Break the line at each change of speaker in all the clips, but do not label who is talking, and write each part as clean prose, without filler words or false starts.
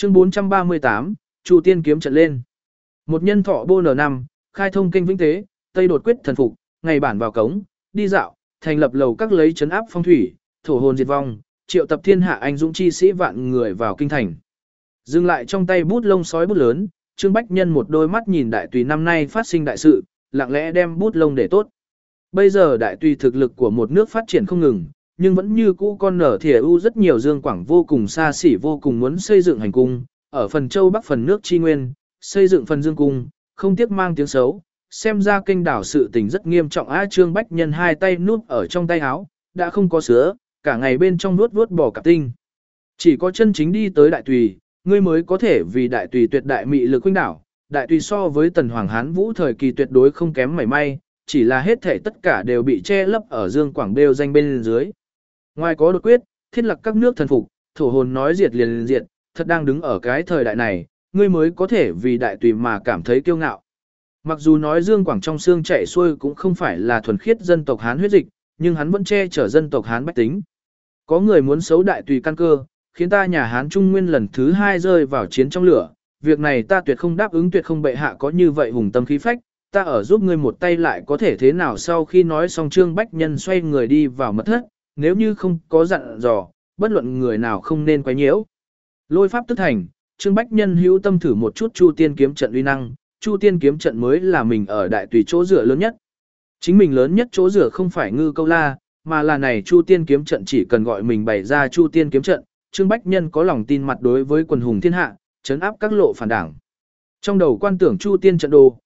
Chương 438, Chu Tiên kiếm trận lên. Một nhân thọ bô N5, khai thông kênh vĩnh tế, Tây đột quyết thần phục, ngày bản vào cống, đi dạo, thành lập lầu các lấy trấn áp phong thủy, thổ hồn diệt vong, triệu tập thiên hạ anh dũng chi sĩ vạn người vào kinh thành. Dừng lại trong tay bút lông sói bút lớn, Trương Bách Nhân một đôi mắt nhìn đại tùy năm nay phát sinh đại sự, lặng lẽ đem bút lông để tốt. Bây giờ đại tùy thực lực của một nước phát triển không ngừng, nhưng vẫn như cũ con nở thìa u rất nhiều dương quảng vô cùng xa xỉ vô cùng muốn xây dựng hành cung, ở phần châu bắc phần nước chi nguyên, xây dựng phần dương cung, không tiếc mang tiếng xấu, xem ra kênh đảo sự tình rất nghiêm trọng. Trương Bách Nhân hai tay núp ở trong tay áo, đã không có sữa, cả ngày bên trong nuốt vuốt bò cạp tinh. Chỉ có chân chính đi tới đại tùy, ngươi mới có thể vì đại tùy tuyệt đại mị lực huynh đảo. Đại tùy so với tần hoàng hán vũ thời kỳ tuyệt đối không kém mảy may, chỉ là hết thể tất cả đều bị che lấp ở dương quảng bêu danh bên dưới. Ngoài có đột quyết, thiết lập các nước thần phục, thổ hồn nói diệt liền diệt, thật đang đứng ở cái thời đại này, ngươi mới có thể vì đại tùy mà cảm thấy kiêu ngạo. Mặc dù nói dương quảng trong xương chảy xuôi cũng không phải là thuần khiết dân tộc Hán huyết dịch, nhưng hắn vẫn che chở dân tộc Hán bách tính. Có người muốn xấu đại tùy căn cơ, khiến ta nhà Hán Trung Nguyên lần thứ 2 rơi vào chiến trong lửa. Việc này ta tuyệt không đáp ứng, tuyệt không bệ hạ có như vậy hùng tâm khí phách, ta ở giúp ngươi một tay lại có thể thế nào. Sau khi nói xong Trương Bách Nhân xoay người đi vào mật thất, nếu như không có dặn dò, bất luận người nào không nên quấy nhiễu. Lôi pháp tức thành, Trương Bách Nhân hữu tâm thử một chút Chu Tiên kiếm trận uy năng, Chu Tiên kiếm trận mới là mình ở đại tùy chỗ dựa lớn nhất. Chính mình lớn nhất chỗ dựa không phải Ngư Câu La, mà là này Chu Tiên kiếm trận chỉ cần gọi mình bày ra Chu Tiên kiếm trận, Trương Bách Nhân có lòng tin mặt đối với quần hùng thiên hạ, trấn áp các lộ phản đảng. Trong đầu quan tưởng Chu Tiên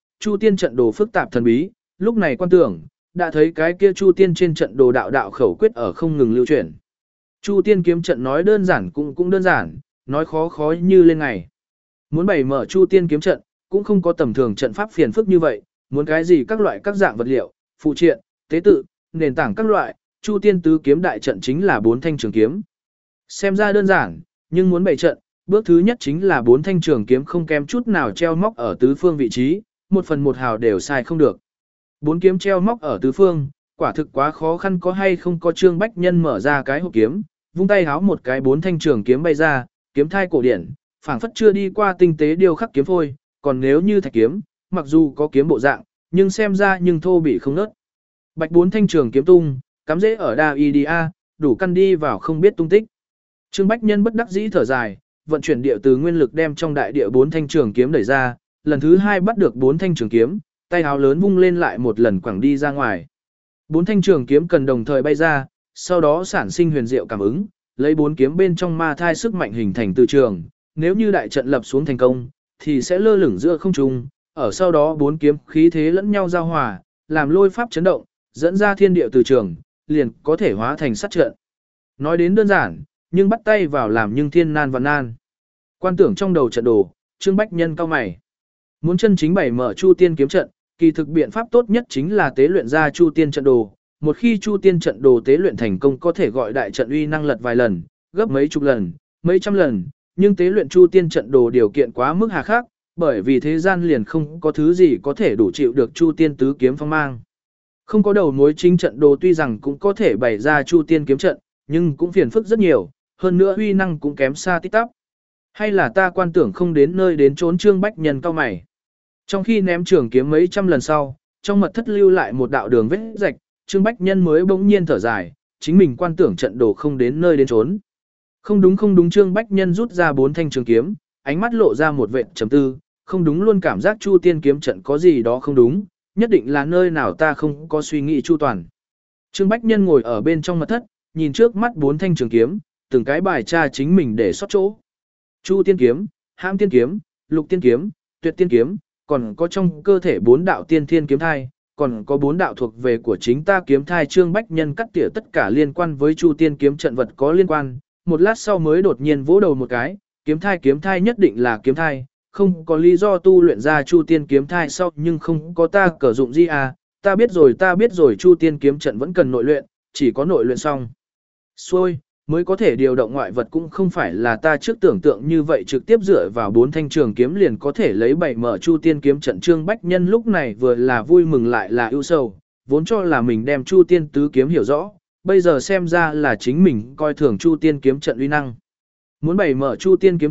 trận đồ phức tạp thần bí, lúc này quan tưởng, đã thấy cái kia Chu Tiên trên trận đồ đạo khẩu quyết ở không ngừng lưu chuyển. Chu Tiên kiếm trận nói đơn giản cũng đơn giản, nói khó như lên ngày. Muốn bày mở Chu Tiên kiếm trận, cũng không có tầm thường trận pháp phiền phức như vậy, muốn cái gì các loại các dạng vật liệu, phụ triện, tế tự, nền tảng các loại, Chu Tiên tứ kiếm đại trận chính là 4 thanh trường kiếm. Xem ra đơn giản, nhưng muốn bày trận, bước thứ nhất chính là 4 thanh trường kiếm không kém chút nào treo móc ở tứ phương vị trí, một phần một hào đều sai không được. 4 kiếm treo móc ở tứ phương, quả thực quá khó khăn, có hay không có. Trương Bách Nhân mở ra cái hộp kiếm, vung tay háo một cái 4 thanh trường kiếm bay ra, kiếm thai cổ điển, phảng phất chưa đi qua tinh tế điêu khắc kiếm phôi, còn nếu như thạch kiếm, mặc dù có kiếm bộ dạng, nhưng xem ra nhưng thô bị không nớt. Bạch 4 thanh trường kiếm tung, cắm rễ ở đa IDA, đủ căn đi vào không biết tung tích. Trương Bách Nhân bất đắc dĩ thở dài, vận chuyển địa từ nguyên lực đem trong đại địa 4 thanh trường kiếm đẩy ra, lần thứ 2 bắt được 4 thanh trường kiếm, tay háo lớn vung lên lại một lần quẳng đi ra ngoài. 4 thanh trường kiếm cần đồng thời bay ra, sau đó sản sinh huyền diệu cảm ứng, lấy 4 kiếm bên trong ma thai sức mạnh hình thành từ trường, nếu như đại trận lập xuống thành công, thì sẽ lơ lửng giữa không trung, ở sau đó 4 kiếm khí thế lẫn nhau giao hòa, làm lôi pháp chấn động, dẫn ra thiên địa từ trường, liền có thể hóa thành sát trận. Nói đến đơn giản, nhưng bắt tay vào làm nhưng thiên nan và nan. Quan tưởng trong đầu trận đồ, Trương Bách Nhân cao mày. Muốn chân chính bày mở Chu Tiên kiếm trận, kỳ thực biện pháp tốt nhất chính là tế luyện ra Chu Tiên trận đồ. Một khi Chu Tiên trận đồ tế luyện thành công có thể gọi đại trận uy năng lật vài lần, gấp mấy chục lần, mấy trăm lần, nhưng tế luyện Chu Tiên trận đồ điều kiện quá mức hà khắc, bởi vì thế gian liền không có thứ gì có thể đủ chịu được Chu Tiên tứ kiếm phong mang. Không có đầu mối chính trận đồ tuy rằng cũng có thể bày ra Chu Tiên kiếm trận, nhưng cũng phiền phức rất nhiều, hơn nữa uy năng cũng kém xa tít tắp. Hay là ta quan tưởng không đến nơi đến trốn. Trương Bách Nhân cao mày. Trong khi ném trường kiếm mấy trăm lần sau, trong mật thất lưu lại một đạo đường vết rạch, Trương Bách Nhân mới bỗng nhiên thở dài, chính mình quan tưởng trận đồ không đến nơi đến trốn. Không đúng. Trương Bách Nhân rút ra 4 thanh trường kiếm, ánh mắt lộ ra một vệt trầm tư, không đúng, luôn cảm giác Chu Tiên kiếm trận có gì đó không đúng, nhất định là nơi nào ta không có suy nghĩ chu toàn. Trương Bách Nhân ngồi ở bên trong mật thất, nhìn trước mắt 4 thanh trường kiếm, từng cái bài tra chính mình để sót chỗ. Chu Tiên kiếm, Hãm Tiên kiếm, Lục Tiên kiếm, Tuyệt Tiên kiếm, còn có trong cơ thể 4 đạo tiên thiên kiếm thai, còn có 4 đạo thuộc về của chính ta kiếm thai. Trương Bách Nhân cắt tỉa tất cả liên quan với Chu Tiên kiếm trận vật có liên quan, một lát sau mới đột nhiên vỗ đầu một cái, kiếm thai nhất định là kiếm thai, không có lý do tu luyện ra Chu Tiên kiếm thai sau nhưng không có ta csử dụng gì à, ta biết rồi Chu Tiên kiếm trận vẫn cần nội luyện, chỉ có nội luyện xong xuôi mới có thể điều động ngoại vật, cũng không phải là ta trước tưởng tượng như vậy trực tiếp dựa vào 4 thanh trường kiếm liền có thể lấy bảy mở Chu Tiên kiếm trận. Trương Bách Nhân lúc này vừa là vui mừng lại là ưu sầu, vốn cho là mình đem Chu Tiên tứ kiếm hiểu rõ, bây giờ xem ra là chính mình coi thường Chu Tiên kiếm trận uy năng. Muốn bày mở Chu Tiên kiếm trận,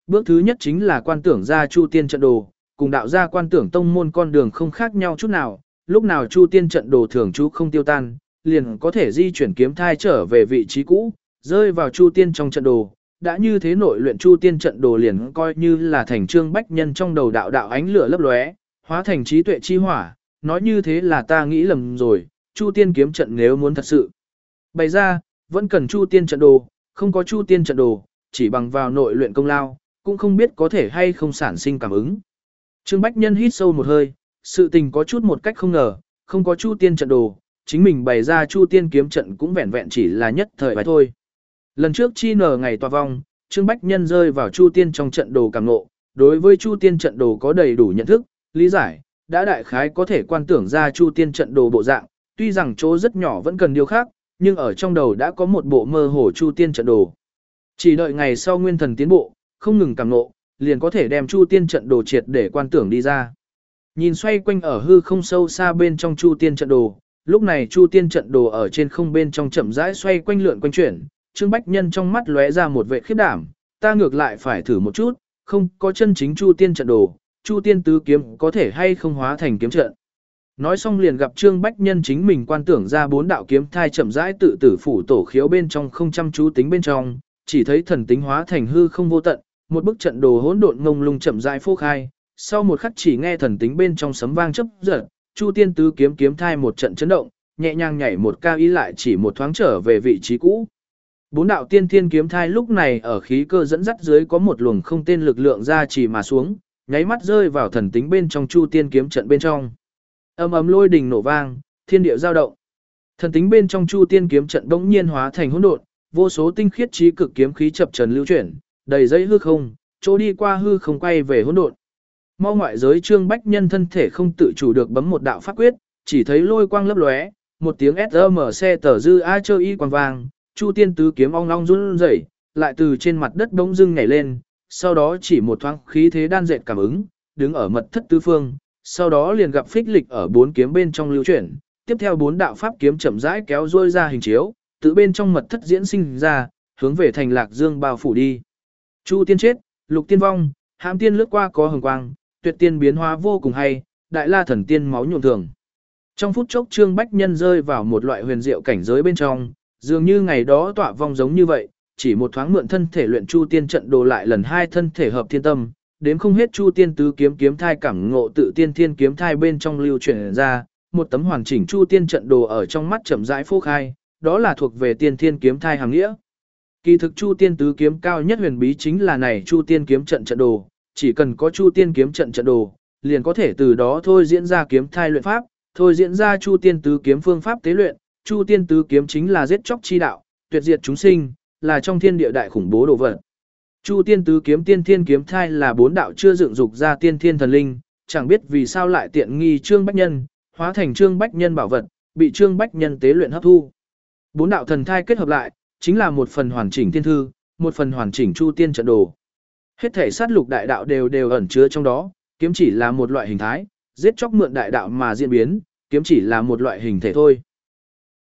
Bước thứ nhất chính là quan tưởng ra Chu Tiên trận đồ, cùng đạo gia quan tưởng tông môn con đường không khác nhau chút nào, lúc nào Chu Tiên trận đồ thường trú không tiêu tan, liền có thể di chuyển kiếm thai trở về vị trí cũ, rơi vào Chu Tiên trong trận đồ. Đã như thế nội luyện Chu Tiên trận đồ liền coi như là thành Trương Bách Nhân trong đầu đạo đạo ánh lửa lấp lóe, hóa thành trí tuệ chi hỏa, nói như thế là ta nghĩ lầm rồi, Chu Tiên kiếm trận nếu muốn thật sự bày ra, vẫn cần Chu Tiên trận đồ, không có Chu Tiên trận đồ, chỉ bằng vào nội luyện công lao, cũng không biết có thể hay không sản sinh cảm ứng. Trương Bách Nhân hít sâu một hơi, sự tình có chút một cách không ngờ, không có Chu Tiên trận đồ, chính mình bày ra Chu Tiên kiếm trận cũng vẹn vẹn chỉ là nhất thời bài thôi. Lần trước chi nở ngày tòa vong, Trương Bách Nhân rơi vào Chu Tiên trong trận đồ cảm ngộ, đối với Chu Tiên trận đồ có đầy đủ nhận thức, lý giải, đã đại khái có thể quan tưởng ra Chu Tiên trận đồ bộ dạng, tuy rằng chỗ rất nhỏ vẫn cần điều khác, nhưng ở trong đầu đã có một bộ mơ hồ Chu Tiên trận đồ. Chỉ đợi ngày sau nguyên thần tiến bộ, không ngừng cảm ngộ, liền có thể đem Chu Tiên trận đồ triệt để quan tưởng đi ra. Nhìn xoay quanh ở hư không sâu xa bên trong Chu Tiên trận đồ, lúc này Chu Tiên trận đồ ở trên không bên trong chậm rãi xoay quanh lượn quanh chuyển, Trương Bách Nhân trong mắt lóe ra một vẻ khiếp đảm, ta ngược lại phải thử một chút, không có chân chính Chu Tiên trận đồ, Chu Tiên tứ kiếm có thể hay không hóa thành kiếm trận. Nói xong liền gặp Trương Bách Nhân chính mình quan tưởng ra 4 đạo kiếm thai chậm rãi tự tử phủ tổ khiếu bên trong không chăm chú tính bên trong, chỉ thấy thần tính hóa thành hư không vô tận, một bức trận đồ hỗn độn ngông lung chậm rãi phô khai, sau một khắc chỉ nghe thần tính bên trong sấm vang chớp giật, Chu Tiên tứ kiếm kiếm thai một trận chấn động, nhẹ nhàng nhảy một cao ý lại chỉ một thoáng trở về vị trí cũ. 4 đạo tiên thiên kiếm thai lúc này ở khí cơ dẫn dắt dưới có một luồng không tên lực lượng ra chỉ mà xuống, nháy mắt rơi vào thần tính bên trong Chu Tiên kiếm trận bên trong. Ầm ầm lôi đình nổ vang, thiên địa dao động. Thần tính bên trong Chu Tiên kiếm trận bỗng nhiên hóa thành hỗn độn, vô số tinh khiết trí cực kiếm khí chập trần lưu chuyển, đầy dây hư không, chỗ đi qua hư không quay về hỗn độn. Mau ngoại giới Trương Bách Nhân thân thể không tự chủ được bấm một đạo pháp quyết, chỉ thấy lôi quang lấp lóe, một tiếng SMC tờ dư a chơ y quang vang, Chu Tiên tứ kiếm ong long run rẩy, lại từ trên mặt đất bỗng dưng nhảy lên, sau đó chỉ một thoáng khí thế đan dệt cảm ứng, đứng ở mật thất tứ phương, sau đó liền gặp phích lịch ở 4 kiếm bên trong lưu chuyển, tiếp theo 4 đạo pháp kiếm chậm rãi kéo duỗi ra hình chiếu, tự bên trong mật thất diễn sinh ra, hướng về thành Lạc Dương bao phủ đi. Chu Tiên chết, Lục Tiên vong, Hãm Tiên lướt qua có hồng quang, Tuyệt Tiên biến hóa vô cùng hay, Đại La thần tiên máu nhuộm thường. Trong phút chốc Trương Bách Nhân rơi vào một loại huyền diệu cảnh giới bên trong, dường như ngày đó tọa vong giống như vậy, chỉ một thoáng mượn thân thể luyện Chu Tiên trận đồ lại lần hai thân thể hợp thiên tâm, đến không hết Chu Tiên tứ kiếm kiếm thai cảm ngộ tự tiên thiên kiếm thai bên trong lưu chuyển ra, một tấm hoàn chỉnh Chu Tiên trận đồ ở trong mắt chậm rãi phô khai, đó là thuộc về tiên thiên kiếm thai hàng nghĩa. Kỳ thực Chu Tiên tứ kiếm cao nhất huyền bí chính là này Chu Tiên kiếm trận trận đồ, chỉ cần có Chu Tiên kiếm trận trận đồ, liền có thể từ đó thôi diễn ra kiếm thai luyện pháp, thôi diễn ra Chu Tiên tứ kiếm phương pháp tế luyện, Chu Tiên tứ kiếm chính là giết chóc chi đạo, tuyệt diệt chúng sinh, là trong thiên địa đại khủng bố đồ vật. Chu Tiên tứ kiếm tiên thiên kiếm thai là 4 đạo chưa dựng dục ra tiên thiên thần linh, chẳng biết vì sao lại tiện nghi Trương Bách Nhân, hóa thành Trương Bách Nhân bảo vật, bị Trương Bách Nhân tế luyện hấp thu. 4 đạo thần thai kết hợp lại, chính là một phần hoàn chỉnh tiên thư, một phần hoàn chỉnh Chu Tiên trận đồ. Hết thể sát lục đại đạo đều ẩn chứa trong đó, kiếm chỉ là một loại hình thái, giết chóc mượn đại đạo mà diễn biến, kiếm chỉ là một loại hình thể thôi.